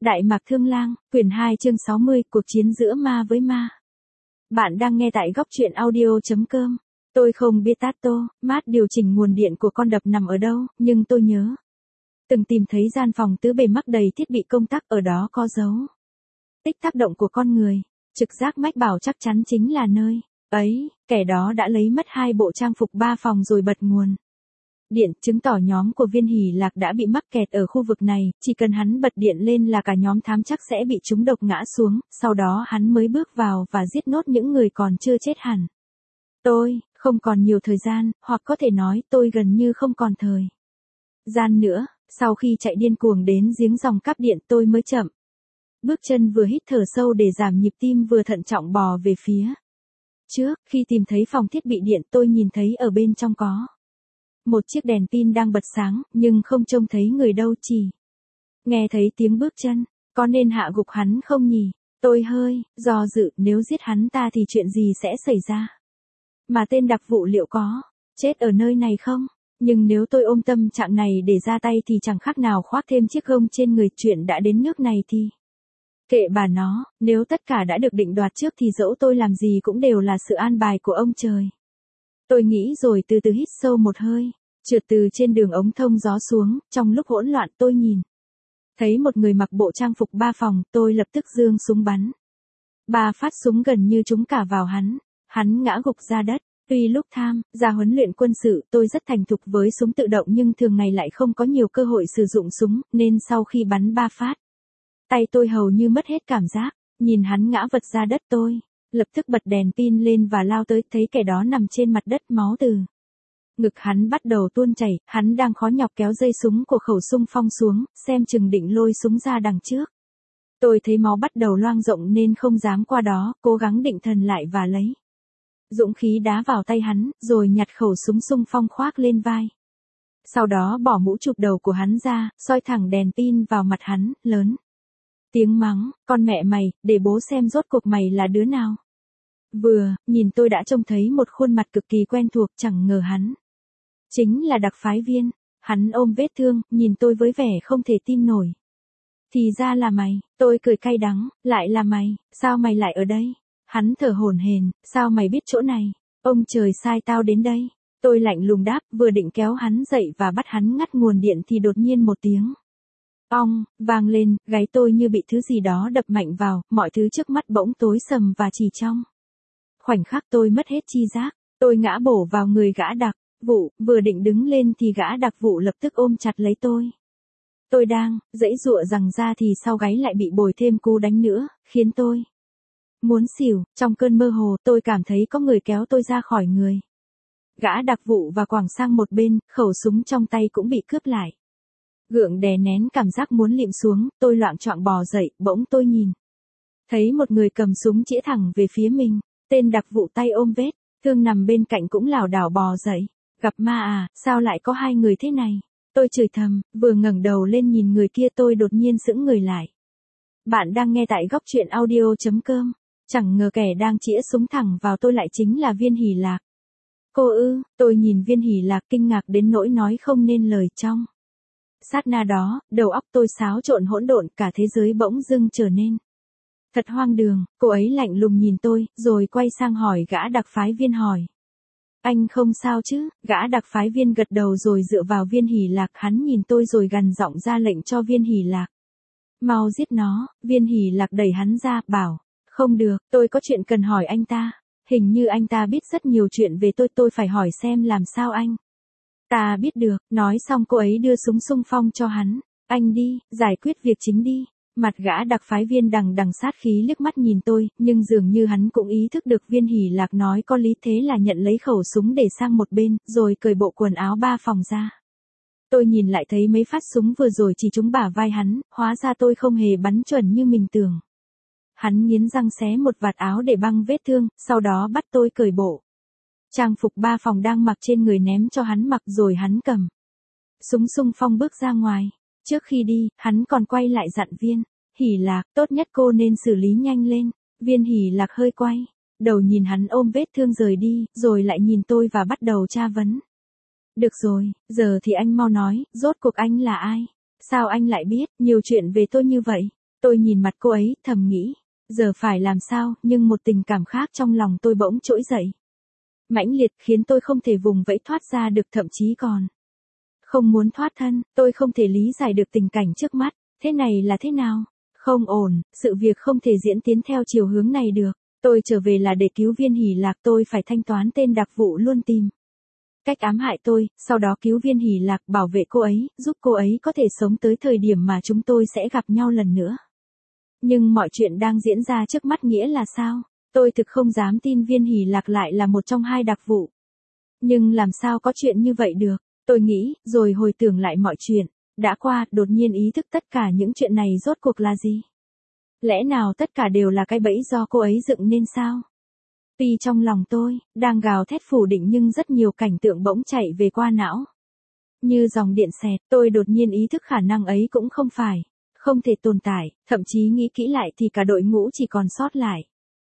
Đại Mạc Thương Lang, quyển 2 chương 60, cuộc chiến giữa ma với ma. Bạn đang nghe tại góc truyện audio.com. Tôi không biết mát điều chỉnh nguồn điện của con đập nằm ở đâu, nhưng tôi nhớ. Từng tìm thấy gian phòng tứ bề mắc đầy thiết bị công tắc, ở đó có dấu tích tác động của con người. Trực giác mách bảo chắc chắn chính là nơi ấy, kẻ đó đã lấy mất 2 bộ trang phục 3 phòng rồi bật nguồn điện, chứng tỏ nhóm của Viên Hỷ Lạc đã bị mắc kẹt ở khu vực này, chỉ cần hắn bật điện lên là cả nhóm thám chắc sẽ bị trúng độc ngã xuống, sau đó hắn mới bước vào và giết nốt những người còn chưa chết hẳn. Tôi không còn nhiều thời gian, hoặc có thể nói tôi gần như không còn thời gian nữa. Sau khi chạy điên cuồng đến giếng dòng cáp điện, tôi mới chậm bước chân, vừa hít thở sâu để giảm nhịp tim, vừa thận trọng bò về phía trước. Khi tìm thấy phòng thiết bị điện, tôi nhìn thấy ở bên trong có một chiếc đèn pin đang bật sáng, nhưng không trông thấy người đâu, chỉ nghe thấy tiếng bước chân. Có nên hạ gục hắn không nhỉ? Tôi hơi do dự, nếu giết hắn ta thì chuyện gì sẽ xảy ra? Mà tên đặc vụ liệu có chết ở nơi này không? Nhưng nếu tôi ôm tâm trạng này để ra tay thì chẳng khác nào khoác thêm chiếc gông trên người. Chuyện đã đến nước này thì kệ bà nó, nếu tất cả đã được định đoạt trước thì dẫu tôi làm gì cũng đều là sự an bài của ông trời. Tôi nghĩ rồi từ từ hít sâu một hơi, trượt từ trên đường ống thông gió xuống. Trong lúc hỗn loạn tôi nhìn thấy một người mặc bộ trang phục 3 phòng, tôi lập tức giương súng bắn 3 phát súng gần như trúng cả vào hắn. Hắn ngã gục ra đất. Tuy lúc tham gia huấn luyện quân sự tôi rất thành thục với súng tự động, nhưng thường ngày lại không có nhiều cơ hội sử dụng súng, nên sau khi bắn 3 phát, tay tôi hầu như mất hết cảm giác. Nhìn hắn ngã vật ra đất, tôi lập tức bật đèn pin lên và lao tới, thấy kẻ đó nằm trên mặt đất, máu từ ngực hắn bắt đầu tuôn chảy. Hắn đang khó nhọc kéo dây súng của khẩu xung phong xuống, xem chừng định lôi súng ra đằng trước. Tôi thấy máu bắt đầu loang rộng nên không dám qua đó, cố gắng định thần lại và lấy dũng khí đá vào tay hắn, rồi nhặt khẩu súng xung phong khoác lên vai. Sau đó bỏ mũ chụp đầu của hắn ra, soi thẳng đèn pin vào mặt hắn, lớn tiếng mắng: "Con mẹ mày, để bố xem rốt cuộc mày là đứa nào." Vừa nhìn tôi đã trông thấy một khuôn mặt cực kỳ quen thuộc, chẳng ngờ hắn chính là Đặc Phái Viên. Hắn ôm vết thương, nhìn tôi với vẻ không thể tin nổi. "Thì ra là mày." Tôi cười cay đắng: "Lại là mày, sao mày lại ở đây?" Hắn thở hổn hển: "Sao mày biết chỗ này?" "Ông trời sai tao đến đây." Tôi lạnh lùng đáp, vừa định kéo hắn dậy và bắt hắn ngắt nguồn điện thì đột nhiên một tiếng ong vang lên, gáy tôi như bị thứ gì đó đập mạnh vào, mọi thứ trước mắt bỗng tối sầm và chỉ trong khoảnh khắc tôi mất hết chi giác. Tôi ngã bổ vào người gã đặc vụ, vừa định đứng lên thì gã đặc vụ lập tức ôm chặt lấy tôi. Tôi đang giãy giụa giằng ra thì sau gáy lại bị bồi thêm cú đánh nữa, khiến tôi muốn xỉu. Trong cơn mơ hồ, tôi cảm thấy có người kéo tôi ra khỏi người gã đặc vụ và quẳng sang một bên, khẩu súng trong tay cũng bị cướp lại. Gượng đè nén cảm giác muốn lịm xuống, tôi loạng choạng bò dậy, bỗng tôi nhìn thấy một người cầm súng chĩa thẳng về phía mình. Tên đặc vụ tay ôm vết thương nằm bên cạnh cũng lảo đảo bò dậy. "Gặp ma à, sao lại có 2 người thế này?" Tôi chửi thầm, vừa ngẩng đầu lên nhìn người kia tôi đột nhiên sững người lại. Bạn đang nghe tại góc truyện audio.com. Chẳng ngờ kẻ đang chĩa súng thẳng vào tôi lại chính là Viên Hỷ Lạc. "Cô ư?" Tôi nhìn Viên Hỷ Lạc kinh ngạc đến nỗi nói không nên lời. Trong sát na đó, đầu óc tôi xáo trộn hỗn độn, cả thế giới bỗng dưng trở nên thật hoang đường. Cô ấy lạnh lùng nhìn tôi, rồi quay sang hỏi gã Đặc Phái Viên, hỏi: "Anh không sao chứ?" Gã Đặc Phái Viên gật đầu rồi dựa vào Viên Hỷ Lạc. Hắn nhìn tôi rồi gằn giọng ra lệnh cho Viên Hỷ Lạc: "Mau giết nó." Viên Hỷ Lạc đẩy hắn ra, bảo: "Không được, tôi có chuyện cần hỏi anh ta. Hình như anh ta biết rất nhiều chuyện về tôi phải hỏi xem làm sao anh ta biết được." Nói xong cô ấy đưa súng xung phong cho hắn. "Anh đi, giải quyết việc chính đi." Mặt gã Đặc Phái Viên đằng đằng sát khí liếc mắt nhìn tôi, nhưng dường như hắn cũng ý thức được Viên Hỷ Lạc nói có lý, thế là nhận lấy khẩu súng để sang một bên, rồi cởi bộ quần áo 3 phòng ra. Tôi nhìn lại thấy mấy phát súng vừa rồi chỉ trúng bả vai hắn, hóa ra tôi không hề bắn chuẩn như mình tưởng. Hắn nghiến răng xé một vạt áo để băng vết thương, sau đó bắt tôi cởi bộ trang phục 3 phòng đang mặc trên người ném cho hắn mặc, rồi hắn cầm súng xung phong bước ra ngoài. Trước khi đi, hắn còn quay lại dặn Viên Hỷ Lạc: "Tốt nhất cô nên xử lý nhanh lên." Viên Hỷ Lạc hơi quay đầu nhìn hắn ôm vết thương rời đi, rồi lại nhìn tôi và bắt đầu tra vấn: "Được rồi, giờ thì anh mau nói, rốt cuộc anh là ai? Sao anh lại biết nhiều chuyện về tôi như vậy?" Tôi nhìn mặt cô ấy, thầm nghĩ, giờ phải làm sao, nhưng một tình cảm khác trong lòng tôi bỗng trỗi dậy. Mãnh liệt khiến tôi không thể vùng vẫy thoát ra được, thậm chí còn không muốn thoát thân. Tôi không thể lý giải được tình cảnh trước mắt, thế này là thế nào? Không ổn, sự việc không thể diễn tiến theo chiều hướng này được. Tôi trở về là để cứu Viên Hỷ Lạc, tôi phải thanh toán tên đặc vụ luôn tìm cách ám hại tôi, sau đó cứu Viên Hỷ Lạc, bảo vệ cô ấy, giúp cô ấy có thể sống tới thời điểm mà chúng tôi sẽ gặp nhau lần nữa. Nhưng mọi chuyện đang diễn ra trước mắt nghĩa là sao? Tôi thực không dám tin Viên Hỷ Lạc lại là một trong hai đặc vụ. Nhưng làm sao có chuyện như vậy được? Tôi nghĩ, rồi hồi tưởng lại mọi chuyện đã qua, đột nhiên ý thức tất cả những chuyện này rốt cuộc là gì? Lẽ nào tất cả đều là cái bẫy do cô ấy dựng nên sao? Tuy trong lòng tôi đang gào thét phủ định nhưng rất nhiều cảnh tượng bỗng chạy về qua não. Như dòng điện xẹt, tôi đột nhiên ý thức khả năng ấy cũng không thể tồn tại, thậm chí nghĩ kỹ lại thì cả đội ngũ chỉ còn sót lại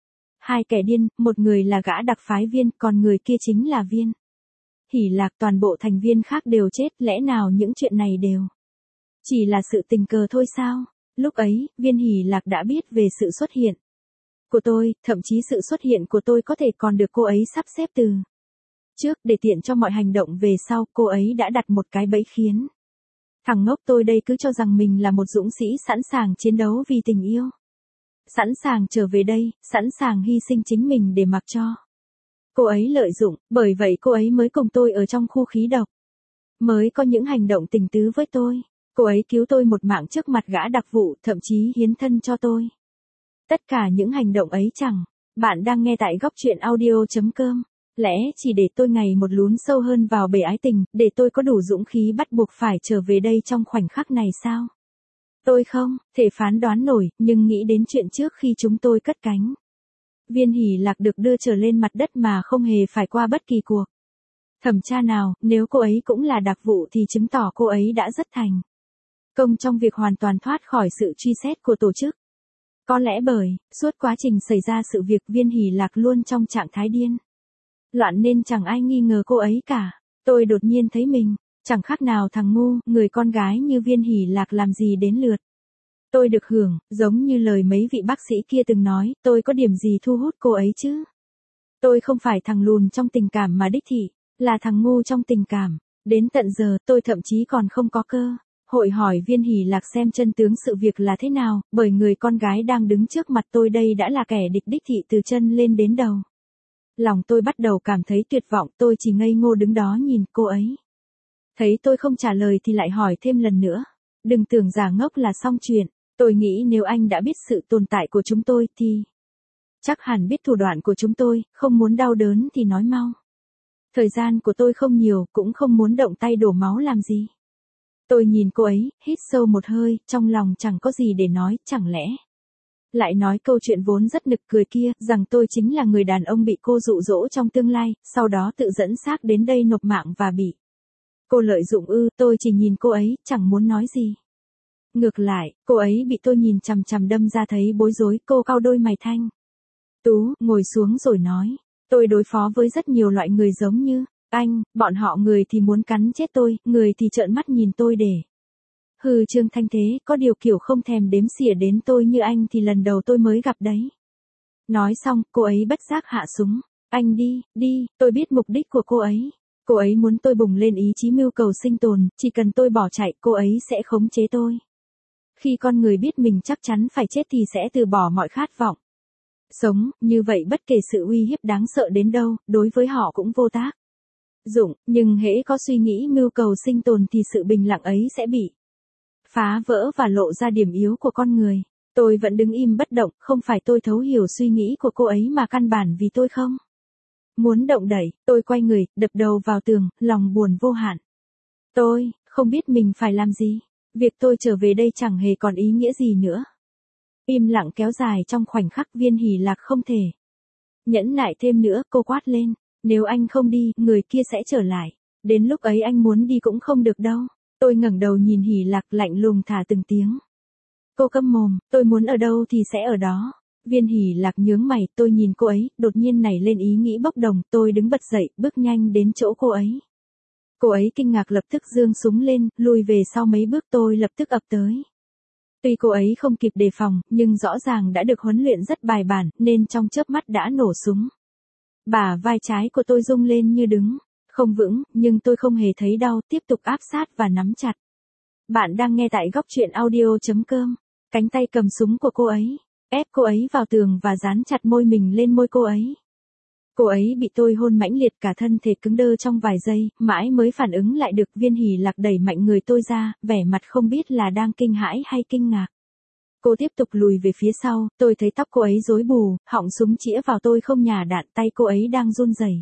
hai kẻ điên, một người là gã đặc phái Viên, còn người kia chính là Viên Hỷ Lạc. Toàn bộ thành viên khác đều chết, lẽ nào những chuyện này đều chỉ là sự tình cờ thôi sao? Lúc ấy, Viên Hỷ Lạc đã biết về sự xuất hiện của tôi, thậm chí sự xuất hiện của tôi có thể còn được cô ấy sắp xếp từ trước, để tiện cho mọi hành động về sau. Cô ấy đã đặt một cái bẫy khiến thằng ngốc tôi đây cứ cho rằng mình là một dũng sĩ sẵn sàng chiến đấu vì tình yêu. Sẵn sàng trở về đây, sẵn sàng hy sinh chính mình để mặc cho cô ấy lợi dụng, bởi vậy cô ấy mới cùng tôi ở trong khu khí độc. Mới có những hành động tình tứ với tôi. Cô ấy cứu tôi một mạng trước mặt gã đặc vụ, thậm chí hiến thân cho tôi. Tất cả những hành động ấy chẳng. Bạn đang nghe tại góc truyện audio.com. Lẽ chỉ để tôi ngày một lún sâu hơn vào bể ái tình, để tôi có đủ dũng khí bắt buộc phải trở về đây trong khoảnh khắc này sao? Tôi không thể phán đoán nổi, nhưng nghĩ đến chuyện trước khi chúng tôi cất cánh. Viên Hỷ Lạc được đưa trở lên mặt đất mà không hề phải qua bất kỳ cuộc thẩm tra nào, nếu cô ấy cũng là đặc vụ thì chứng tỏ cô ấy đã rất thành công trong việc hoàn toàn thoát khỏi sự truy xét của tổ chức. Có lẽ bởi, suốt quá trình xảy ra sự việc Viên Hỷ Lạc luôn trong trạng thái điên loạn nên chẳng ai nghi ngờ cô ấy cả. Tôi đột nhiên thấy mình chẳng khác nào thằng ngu, người con gái như Viên Hỷ Lạc làm gì đến lượt tôi được hưởng, giống như lời mấy vị bác sĩ kia từng nói, tôi có điểm gì thu hút cô ấy chứ? Tôi không phải thằng lùn trong tình cảm mà đích thị, là thằng ngu trong tình cảm. Đến tận giờ, tôi thậm chí còn không có cơ hội hỏi Viên Hỷ Lạc xem chân tướng sự việc là thế nào, bởi người con gái đang đứng trước mặt tôi đây đã là kẻ địch đích thị từ chân lên đến đầu. Lòng tôi bắt đầu cảm thấy tuyệt vọng, tôi chỉ ngây ngô đứng đó nhìn cô ấy. Thấy tôi không trả lời thì lại hỏi thêm lần nữa. Đừng tưởng giả ngốc là xong chuyện. Tôi nghĩ nếu anh đã biết sự tồn tại của chúng tôi thì chắc hẳn biết thủ đoạn của chúng tôi, không muốn đau đớn thì nói mau. Thời gian của tôi không nhiều, cũng không muốn động tay đổ máu làm gì. Tôi nhìn cô ấy, hít sâu một hơi, trong lòng chẳng có gì để nói, chẳng lẽ lại nói câu chuyện vốn rất nực cười kia, rằng tôi chính là người đàn ông bị cô dụ dỗ trong tương lai, sau đó tự dẫn xác đến đây nộp mạng và bị cô lợi dụng ư? Tôi chỉ nhìn cô ấy, chẳng muốn nói gì. Ngược lại, cô ấy bị tôi nhìn chằm chằm đâm ra thấy bối rối, cô cau đôi mày thanh tú, ngồi xuống rồi nói, tôi đối phó với rất nhiều loại người giống như anh, bọn họ người thì muốn cắn chết tôi, người thì trợn mắt nhìn tôi để hư trương thanh thế, có điều kiểu không thèm đếm xỉa đến tôi như anh thì lần đầu tôi mới gặp đấy. Nói xong, cô ấy bất giác hạ súng. Anh đi, tôi biết mục đích của cô ấy. Cô ấy muốn tôi bùng lên ý chí mưu cầu sinh tồn, chỉ cần tôi bỏ chạy, cô ấy sẽ khống chế tôi. Khi con người biết mình chắc chắn phải chết thì sẽ từ bỏ mọi khát vọng sống, như vậy bất kể sự uy hiếp đáng sợ đến đâu, đối với họ cũng vô tác dụng, nhưng hễ có suy nghĩ mưu cầu sinh tồn thì sự bình lặng ấy sẽ bị phá vỡ và lộ ra điểm yếu của con người. Tôi vẫn đứng im bất động, không phải tôi thấu hiểu suy nghĩ của cô ấy mà căn bản vì tôi không muốn động đẩy. Tôi quay người, đập đầu vào tường, lòng buồn vô hạn. Tôi không biết mình phải làm gì. Việc tôi trở về đây chẳng hề còn ý nghĩa gì nữa. Im lặng kéo dài trong khoảnh khắc. Viên Hỷ Lạc không thể nhẫn nại thêm nữa, cô quát lên. Nếu anh không đi, người kia sẽ trở lại. Đến lúc ấy anh muốn đi cũng không được đâu. Tôi ngẩng đầu nhìn Hỷ Lạc, lạnh lùng thả từng tiếng. Cô câm mồm, tôi muốn ở đâu thì sẽ ở đó. Viên Hỷ Lạc nhướng mày, tôi nhìn cô ấy, đột nhiên nảy lên ý nghĩ bốc đồng, tôi đứng bật dậy, bước nhanh đến chỗ cô ấy. Cô ấy kinh ngạc lập tức giương súng lên, lùi về sau mấy bước, tôi lập tức ập tới. Tuy cô ấy không kịp đề phòng, nhưng rõ ràng đã được huấn luyện rất bài bản, nên trong chớp mắt đã nổ súng. Bả vai trái của tôi rung lên như đứng không vững, nhưng tôi không hề thấy đau, tiếp tục áp sát và nắm chặt. Bạn đang nghe tại góc truyện audio.com. Cánh tay cầm súng của cô ấy, ép cô ấy vào tường và dán chặt môi mình lên môi cô ấy. Cô ấy bị tôi hôn mãnh liệt, cả thân thể cứng đơ trong vài giây, mãi mới phản ứng lại được. Viên Hỷ Lạc đẩy mạnh người tôi ra, vẻ mặt không biết là đang kinh hãi hay kinh ngạc. Cô tiếp tục lùi về phía sau, tôi thấy tóc cô ấy rối bù, họng súng chĩa vào tôi không nhả đạn, tay cô ấy đang run rẩy.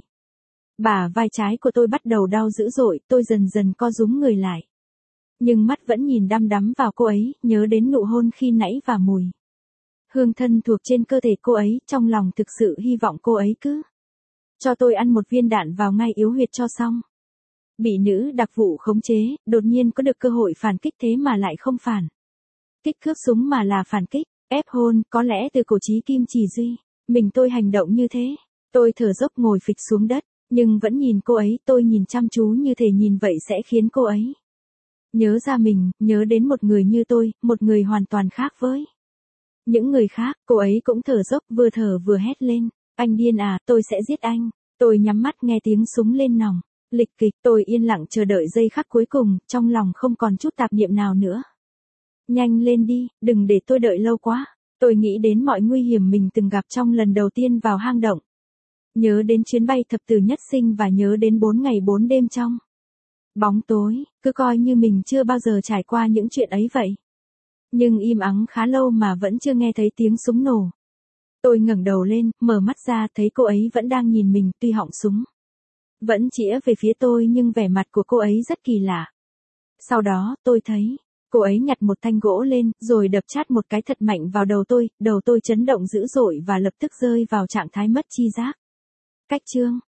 Bả vai trái của tôi bắt đầu đau dữ dội, tôi dần dần co rúm người lại. Nhưng mắt vẫn nhìn đăm đắm vào cô ấy, nhớ đến nụ hôn khi nãy và mùi hương thân thuộc trên cơ thể cô ấy, trong lòng thực sự hy vọng cô ấy cứ cho tôi ăn một viên đạn vào ngay yếu huyệt cho xong. Bị nữ đặc vụ khống chế, đột nhiên có được cơ hội phản kích, thế mà lại không phản kích cướp súng mà là phản kích, ép hôn, có lẽ từ cổ chí kim chỉ duy. Mình tôi hành động như thế. Tôi thở dốc ngồi phịch xuống đất, nhưng vẫn nhìn cô ấy, tôi nhìn chăm chú như thể nhìn vậy sẽ khiến cô ấy nhớ ra mình, nhớ đến một người như tôi, một người hoàn toàn khác với những người khác. Cô ấy cũng thở dốc, vừa thở vừa hét lên. Anh điên à, tôi sẽ giết anh. Tôi nhắm mắt nghe tiếng súng lên nòng. Lịch kịch, tôi yên lặng chờ đợi giây khắc cuối cùng, trong lòng không còn chút tạp niệm nào nữa. Nhanh lên đi, đừng để tôi đợi lâu quá. Tôi nghĩ đến mọi nguy hiểm mình từng gặp trong lần đầu tiên vào hang động. Nhớ đến chuyến bay thập tử nhất sinh và nhớ đến 4 ngày 4 đêm trong bóng tối, cứ coi như mình chưa bao giờ trải qua những chuyện ấy vậy. Nhưng im ắng khá lâu mà vẫn chưa nghe thấy tiếng súng nổ. Tôi ngẩng đầu lên, mở mắt ra, thấy cô ấy vẫn đang nhìn mình, tuy họng súng vẫn chĩa về phía tôi nhưng vẻ mặt của cô ấy rất kỳ lạ. Sau đó, tôi thấy cô ấy nhặt một thanh gỗ lên, rồi đập chát một cái thật mạnh vào đầu tôi chấn động dữ dội và lập tức rơi vào trạng thái mất tri giác. Cách chương